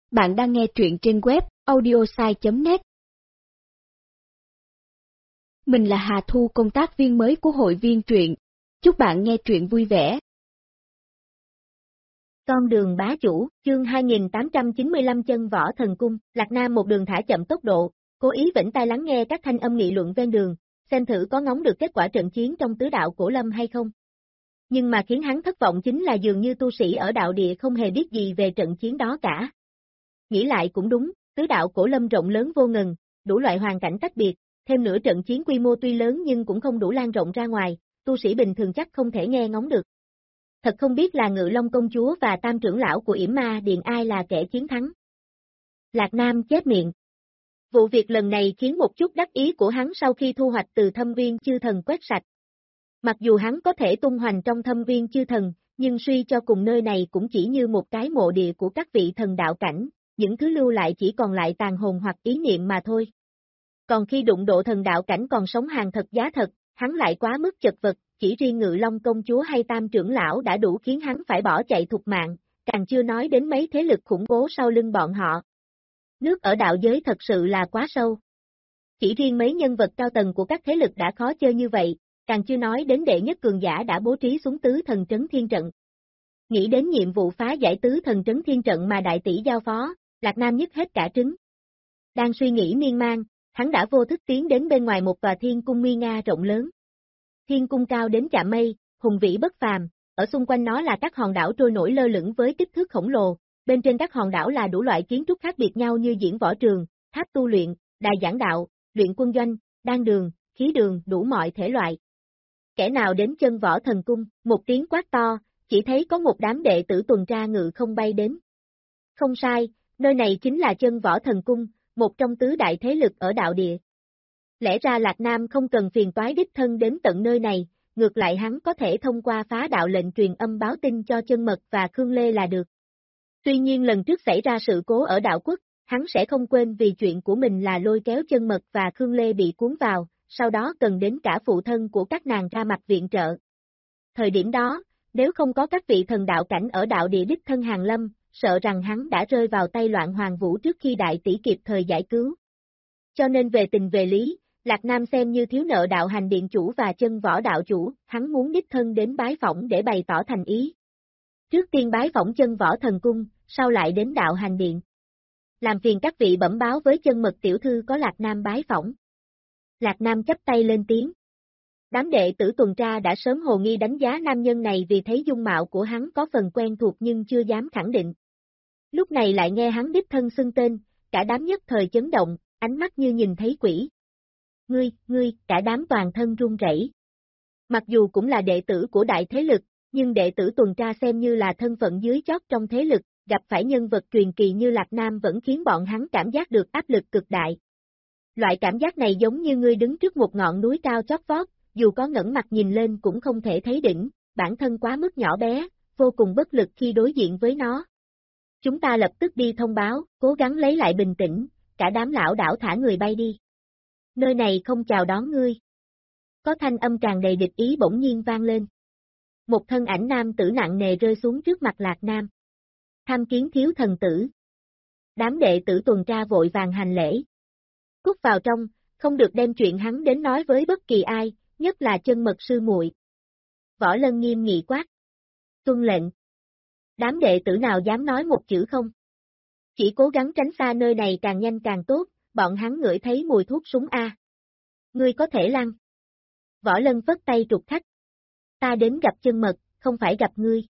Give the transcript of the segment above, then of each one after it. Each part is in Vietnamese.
Bạn đang nghe truyện trên web audiosai.net. Mình là Hà Thu, công tác viên mới của hội viên truyện. Chúc bạn nghe truyện vui vẻ. Con đường bá chủ, chương 2895 chân võ thần cung. Lạc Nam một đường thả chậm tốc độ, cố ý vĩnh tai lắng nghe các thanh âm nghị luận ven đường, xem thử có ngóng được kết quả trận chiến trong tứ đạo Cổ Lâm hay không. Nhưng mà khiến hắn thất vọng chính là dường như tu sĩ ở đạo địa không hề biết gì về trận chiến đó cả. Nghĩ lại cũng đúng, tứ đạo Cổ Lâm rộng lớn vô ngần, đủ loại hoàn cảnh tách biệt, thêm nữa trận chiến quy mô tuy lớn nhưng cũng không đủ lan rộng ra ngoài, tu sĩ bình thường chắc không thể nghe ngóng được. Thật không biết là Ngự Long công chúa và tam trưởng lão của Yểm Ma Điện ai là kẻ chiến thắng. Lạc Nam chép miệng. Vụ việc lần này khiến một chút đắc ý của hắn sau khi thu hoạch từ thâm viên chư thần quét sạch. Mặc dù hắn có thể tung hoành trong thâm viên chư thần, nhưng suy cho cùng nơi này cũng chỉ như một cái mộ địa của các vị thần đạo cảnh, những thứ lưu lại chỉ còn lại tàn hồn hoặc ý niệm mà thôi. Còn khi đụng độ thần đạo cảnh còn sống hàng thật giá thật, hắn lại quá mức chật vật, chỉ riêng Ngự Long công chúa hay tam trưởng lão đã đủ khiến hắn phải bỏ chạy thục mạng, càng chưa nói đến mấy thế lực khủng bố sau lưng bọn họ. Nước ở đạo giới thật sự là quá sâu. Chỉ riêng mấy nhân vật cao tầng của các thế lực đã khó chơi như vậy, càng chưa nói đến đệ nhất cường giả đã bố trí xuống tứ thần trấn thiên trận. Nghĩ đến nhiệm vụ phá giải tứ thần trấn thiên trận mà đại tỷ giao phó, Lạc Nam nhức hết cả trứng. Đang suy nghĩ miên man, hắn đã vô thức tiến đến bên ngoài một tòa thiên cung nguy nga rộng lớn. Thiên cung cao đến chạm mây, hùng vĩ bất phàm, ở xung quanh nó là các hòn đảo trôi nổi lơ lửng với kích thước khổng lồ, bên trên các hòn đảo là đủ loại kiến trúc khác biệt nhau như diễn võ trường, tháp tu luyện, đài giảng đạo, luyện quân doanh, đan đường, khí đường, đủ mọi thể loại. Kẻ nào đến chân võ thần cung, một tiếng quát to, chỉ thấy có một đám đệ tử tuần tra ngự không bay đến. Không sai, nơi này chính là chân võ thần cung, một trong tứ đại thế lực ở đạo địa. Lẽ ra Lạc Nam không cần phiền toái đích thân đến tận nơi này, ngược lại hắn có thể thông qua phá đạo lệnh truyền âm báo tin cho Chân Mật và Khương Lê là được. Tuy nhiên lần trước xảy ra sự cố ở đạo quốc, hắn sẽ không quên vì chuyện của mình là lôi kéo Chân Mật và Khương Lê bị cuốn vào, sau đó cần đến cả phụ thân của các nàng ra mặt viện trợ. Thời điểm đó, nếu không có các vị thần đạo cảnh ở đạo địa đích thân hàng lâm, sợ rằng hắn đã rơi vào tay Loạn Hoàng Vũ trước khi đại tỷ kịp thời giải cứu. Cho nên về tình về lý, Lạc Nam xem như thiếu nợ đạo hành điện chủ và chân võ đạo chủ, hắn muốn đích thân đến bái phỏng để bày tỏ thành ý. Trước tiên bái phỏng chân võ thần cung, sau lại đến đạo hành điện. Làm phiền các vị bẩm báo với Chân Mật tiểu thư có Lạc Nam bái phỏng. Lạc Nam chắp tay lên tiếng. Đám đệ tử tuần tra đã sớm hồ nghi đánh giá nam nhân này vì thấy dung mạo của hắn có phần quen thuộc nhưng chưa dám khẳng định. Lúc này lại nghe hắn đích thân xưng tên, cả đám nhất thời chấn động, ánh mắt như nhìn thấy quỷ. Ngươi, cả đám toàn thân run rẩy. Mặc dù cũng là đệ tử của đại thế lực, nhưng đệ tử tuần tra xem như là thân phận dưới chót trong thế lực, gặp phải nhân vật truyền kỳ như Lạc Nam vẫn khiến bọn hắn cảm giác được áp lực cực đại. Loại cảm giác này giống như ngươi đứng trước một ngọn núi cao chót vót, dù có ngẩng mặt nhìn lên cũng không thể thấy đỉnh, bản thân quá mức nhỏ bé, vô cùng bất lực khi đối diện với nó. Chúng ta lập tức đi thông báo, cố gắng lấy lại bình tĩnh, cả đám lão đảo thả người bay đi. Nơi này không chào đón ngươi. Có thanh âm tràn đầy địch ý bỗng nhiên vang lên. Một thân ảnh nam tử nặng nề rơi xuống trước mặt Lạc Nam. Tham kiến thiếu thần tử. Đám đệ tử tuần tra vội vàng hành lễ. Cút vào trong, không được đem chuyện hắn đến nói với bất kỳ ai, nhất là Chân Mật sư muội. Võ Lân nghiêm nghị quát. Tuân lệnh. Đám đệ tử nào dám nói một chữ không? Chỉ cố gắng tránh xa nơi này càng nhanh càng tốt, bọn hắn ngửi thấy mùi thuốc súng a. Ngươi có thể lăn. Võ Lân vất tay trục khách. Ta đến gặp Chân Mật, không phải gặp ngươi.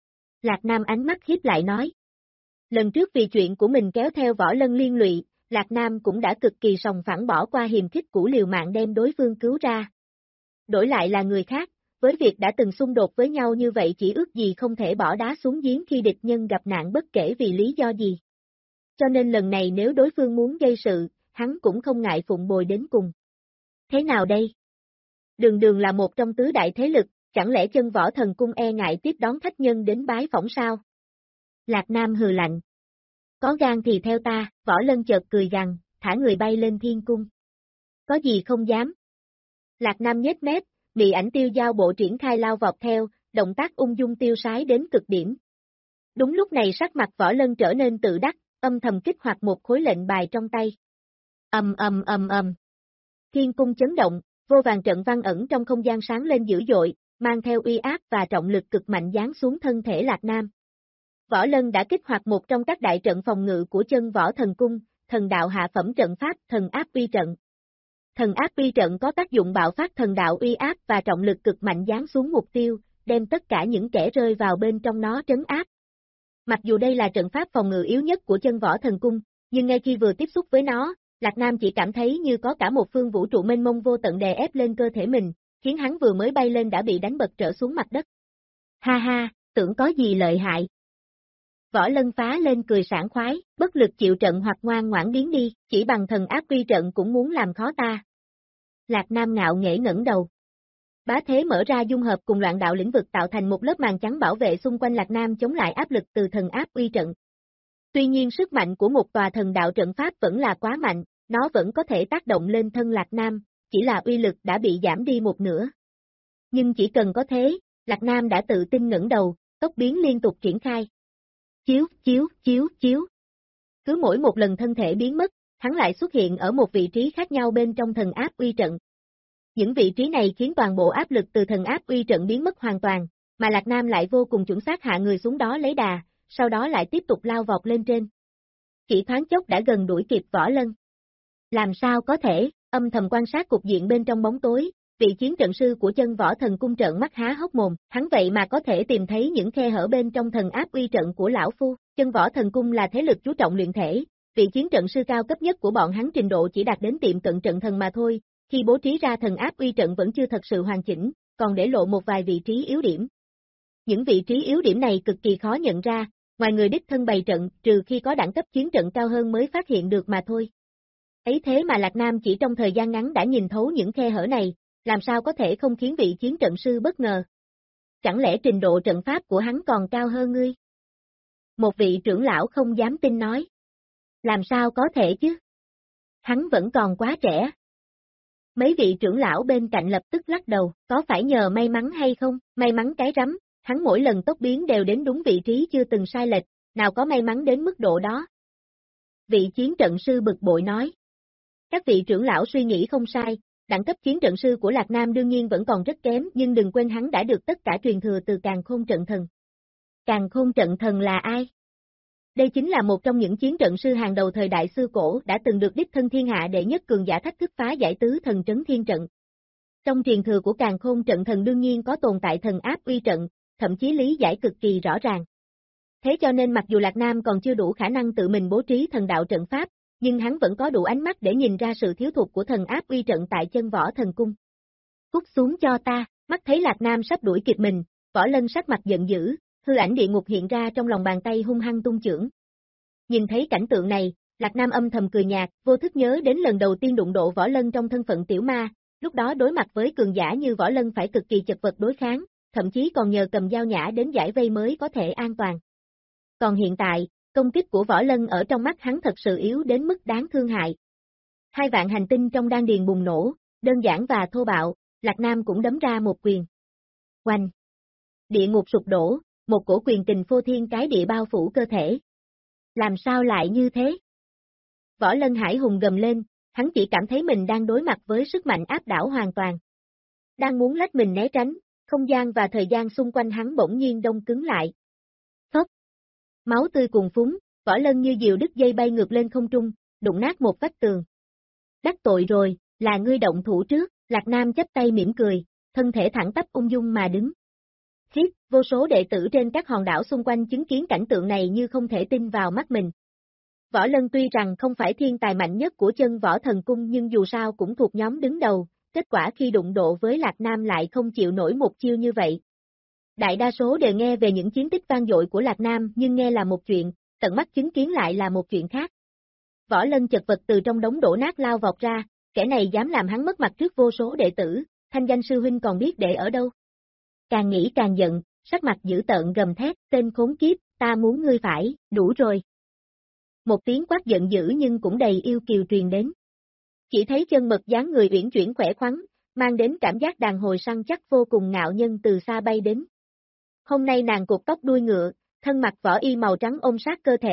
Lạc Nam ánh mắt hiếp lại nói. Lần trước vì chuyện của mình kéo theo Võ Lân liên lụy, Lạc Nam cũng đã cực kỳ sòng phẳng bỏ qua hiềm khích cũ liều mạng đem đối phương cứu ra. Đổi lại là người khác, với việc đã từng xung đột với nhau như vậy chỉ ước gì không thể bỏ đá xuống giếng khi địch nhân gặp nạn bất kể vì lý do gì. Cho nên lần này nếu đối phương muốn gây sự, hắn cũng không ngại phụng bồi đến cùng. Thế nào đây? Đường đường là một trong tứ đại thế lực, chẳng lẽ chân võ thần cung e ngại tiếp đón khách nhân đến bái phỏng sao? Lạc Nam hừ lạnh. Có gan thì theo ta, Võ Lân chợt cười gằn, thả người bay lên thiên cung. Có gì không dám? Lạc Nam nhếch mép, mị ảnh tiêu giao bộ triển khai lao vọt theo, động tác ung dung tiêu sái đến cực điểm. Đúng lúc này sắc mặt Võ Lân trở nên tự đắc, âm thầm kích hoạt một khối lệnh bài trong tay. Ầm. Thiên cung chấn động, vô vàn trận văn ẩn trong không gian sáng lên dữ dội, mang theo uy áp và trọng lực cực mạnh giáng xuống thân thể Lạc Nam. Võ Lân đã kích hoạt một trong các đại trận phòng ngự của chân võ thần cung, thần đạo hạ phẩm trận pháp thần áp uy trận. Thần áp uy trận có tác dụng bạo phát thần đạo uy áp và trọng lực cực mạnh giáng xuống mục tiêu, đem tất cả những kẻ rơi vào bên trong nó trấn áp. Mặc dù đây là trận pháp phòng ngự yếu nhất của chân võ thần cung, nhưng ngay khi vừa tiếp xúc với nó, Lạc Nam chỉ cảm thấy như có cả một phương vũ trụ mênh mông vô tận đè ép lên cơ thể mình, khiến hắn vừa mới bay lên đã bị đánh bật trở xuống mặt đất. Ha ha, tưởng có gì lợi hại. Võ Lân phá lên cười sảng khoái, bất lực chịu trận hoặc ngoan ngoãn biến đi, chỉ bằng thần áp uy trận cũng muốn làm khó ta. Lạc Nam ngạo nghễ ngẩng đầu. Bá thế mở ra dung hợp cùng loạn đạo lĩnh vực tạo thành một lớp màn trắng bảo vệ xung quanh Lạc Nam chống lại áp lực từ thần áp uy trận. Tuy nhiên sức mạnh của một tòa thần đạo trận pháp vẫn là quá mạnh, nó vẫn có thể tác động lên thân Lạc Nam, chỉ là uy lực đã bị giảm đi một nửa. Nhưng chỉ cần có thế, Lạc Nam đã tự tin ngẩng đầu, tốc biến liên tục triển khai. Chiếu. Cứ mỗi một lần thân thể biến mất, hắn lại xuất hiện ở một vị trí khác nhau bên trong thần áp uy trận. Những vị trí này khiến toàn bộ áp lực từ thần áp uy trận biến mất hoàn toàn, mà Lạc Nam lại vô cùng chuẩn xác hạ người xuống đó lấy đà, sau đó lại tiếp tục lao vọt lên trên. Chỉ thoáng chốc đã gần đuổi kịp Võ Lân. Làm sao có thể, âm thầm quan sát cục diện bên trong bóng tối, vị chiến trận sư của chân võ thần cung trợn mắt há hốc mồm, hắn vậy mà có thể tìm thấy những khe hở bên trong thần áp uy trận của lão phu. Chân võ thần cung là thế lực chú trọng luyện thể, vị chiến trận sư cao cấp nhất của bọn hắn trình độ chỉ đạt đến tiệm cận trận thần mà thôi, khi bố trí ra thần áp uy trận vẫn chưa thật sự hoàn chỉnh, còn để lộ một vài vị trí yếu điểm. Những vị trí yếu điểm này cực kỳ khó nhận ra, ngoài người đích thân bày trận, trừ khi có đẳng cấp chiến trận cao hơn mới phát hiện được mà thôi. Ấy thế mà Lạc Nam chỉ trong thời gian ngắn đã nhìn thấu những khe hở này, làm sao có thể không khiến vị chiến trận sư bất ngờ? Chẳng lẽ trình độ trận pháp của hắn còn cao hơn ngươi? Một vị trưởng lão không dám tin nói. Làm sao có thể chứ? Hắn vẫn còn quá trẻ. Mấy vị trưởng lão bên cạnh lập tức lắc đầu, có phải nhờ may mắn hay không? May mắn cái rắm, hắn mỗi lần tốc biến đều đến đúng vị trí chưa từng sai lệch, nào có may mắn đến mức độ đó. Vị chiến trận sư bực bội nói. Các vị trưởng lão suy nghĩ không sai, đẳng cấp chiến trận sư của Lạc Nam đương nhiên vẫn còn rất kém, nhưng đừng quên hắn đã được tất cả truyền thừa từ Càn Khôn Trận Thần. Càn Khôn Trận Thần là ai? Đây chính là một trong những chiến trận sư hàng đầu thời đại xưa cổ đã từng được đích thân thiên hạ đệ nhất cường giả thách thức phá giải tứ thần trấn thiên trận. Trong truyền thừa của Càn Khôn Trận Thần đương nhiên có tồn tại thần áp uy trận, thậm chí lý giải cực kỳ rõ ràng. Thế cho nên mặc dù Lạc Nam còn chưa đủ khả năng tự mình bố trí thần đạo trận pháp, nhưng hắn vẫn có đủ ánh mắt để nhìn ra sự thiếu thuộc của thần áp uy trận tại chân võ thần cung. Cút xuống cho ta, mắt thấy Lạc Nam sắp đuổi kịp mình, Võ Lân sắc mặt giận dữ, hư ảnh địa ngục hiện ra trong lòng bàn tay hung hăng tung chưởng. Nhìn thấy cảnh tượng này, Lạc Nam âm thầm cười nhạt, vô thức nhớ đến lần đầu tiên đụng độ Võ Lân trong thân phận tiểu ma, lúc đó đối mặt với cường giả như Võ Lân phải cực kỳ chật vật đối kháng, thậm chí còn nhờ cầm dao nhã đến giải vây mới có thể an toàn. Còn hiện tại, công kích của Võ Lân ở trong mắt hắn thật sự yếu đến mức đáng thương hại. 2 vạn hành tinh trong đan điền bùng nổ, đơn giản và thô bạo, Lạc Nam cũng đấm ra một quyền. Oanh! Địa ngục sụp đổ, một cổ quyền kình phô thiên cái địa bao phủ cơ thể. Làm sao lại như thế? Võ Lân hải hùng gầm lên, hắn chỉ cảm thấy mình đang đối mặt với sức mạnh áp đảo hoàn toàn. Đang muốn lách mình né tránh, không gian và thời gian xung quanh hắn bỗng nhiên đông cứng lại. Phốc! Máu tươi cuồn phúng, Võ Lân như diều đứt dây bay ngược lên không trung, đụng nát một vách tường. Đắc tội rồi, là ngươi động thủ trước, Lạc Nam chắp tay mỉm cười, thân thể thẳng tắp ung dung mà đứng. Khiếp, vô số đệ tử trên các hòn đảo xung quanh chứng kiến cảnh tượng này như không thể tin vào mắt mình. Võ Lân tuy rằng không phải thiên tài mạnh nhất của chân võ thần cung nhưng dù sao cũng thuộc nhóm đứng đầu, kết quả khi đụng độ với Lạc Nam lại không chịu nổi một chiêu như vậy. Đại đa số đều nghe về những chiến tích vang dội của Lạc Nam nhưng nghe là một chuyện, tận mắt chứng kiến lại là một chuyện khác. Võ Lân chật vật từ trong đống đổ nát lao vọt ra, kẻ này dám làm hắn mất mặt trước vô số đệ tử, thanh danh sư huynh còn biết để ở đâu. Càng nghĩ càng giận, sắc mặt dữ tợn gầm thét, tên khốn kiếp, ta muốn ngươi phải, đủ rồi. Một tiếng quát giận dữ nhưng cũng đầy yêu kiều truyền đến. Chỉ thấy chân mực dáng người uyển chuyển khỏe khoắn, mang đến cảm giác đàn hồi săn chắc vô cùng ngạo nhân từ xa bay đến. Hôm nay nàng cột tóc đuôi ngựa, thân mặc võ y màu trắng ôm sát cơ thể,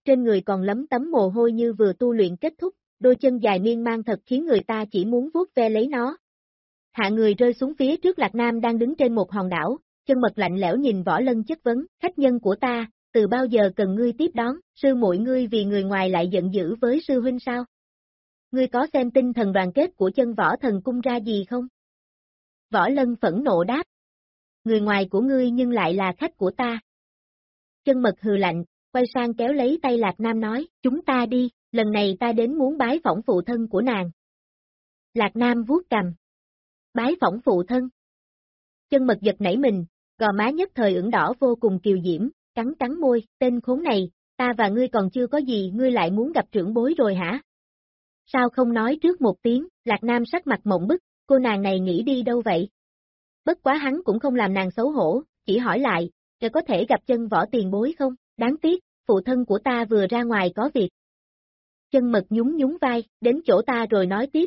trên người còn lấm tấm mồ hôi như vừa tu luyện kết thúc, đôi chân dài miên man thật khiến người ta chỉ muốn vuốt ve lấy nó. Hạ người rơi xuống phía trước Lạc Nam đang đứng trên một hòn đảo, chân mật lạnh lẽo nhìn Võ Lân chất vấn, khách nhân của ta, từ bao giờ cần ngươi tiếp đón, sư muội ngươi vì người ngoài lại giận dữ với sư huynh sao? Ngươi có xem tinh thần đoàn kết của chân Võ Thần Cung ra gì không? Võ Lân phẫn nộ đáp. Người ngoài của ngươi nhưng lại là khách của ta. Chân mật hừ lạnh, quay sang kéo lấy tay Lạc Nam nói, chúng ta đi, lần này ta đến muốn bái phỏng phụ thân của nàng. Lạc Nam vuốt cằm. Bái phỏng phụ thân. Chân mật giật nảy mình, gò má nhất thời ửng đỏ vô cùng kiều diễm, cắn môi, tên khốn này, ta và ngươi còn chưa có gì ngươi lại muốn gặp trưởng bối rồi hả? Sao không nói trước một tiếng, Lạc Nam sắc mặt mộng bức, cô nàng này nghĩ đi đâu vậy? Bất quá hắn cũng không làm nàng xấu hổ, chỉ hỏi lại, có thể gặp chân Võ tiền bối không? Đáng tiếc, phụ thân của ta vừa ra ngoài có việc. Chân mật nhún vai, đến chỗ ta rồi nói tiếp.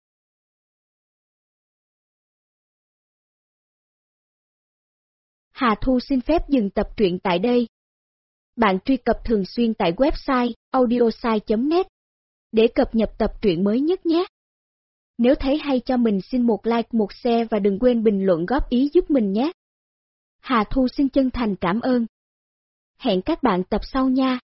Hà Thu xin phép dừng tập truyện tại đây. Bạn truy cập thường xuyên tại website audiosai.net để cập nhật tập truyện mới nhất nhé. Nếu thấy hay cho mình xin một like, một share và đừng quên bình luận góp ý giúp mình nhé. Hà Thu xin chân thành cảm ơn. Hẹn các bạn tập sau nha.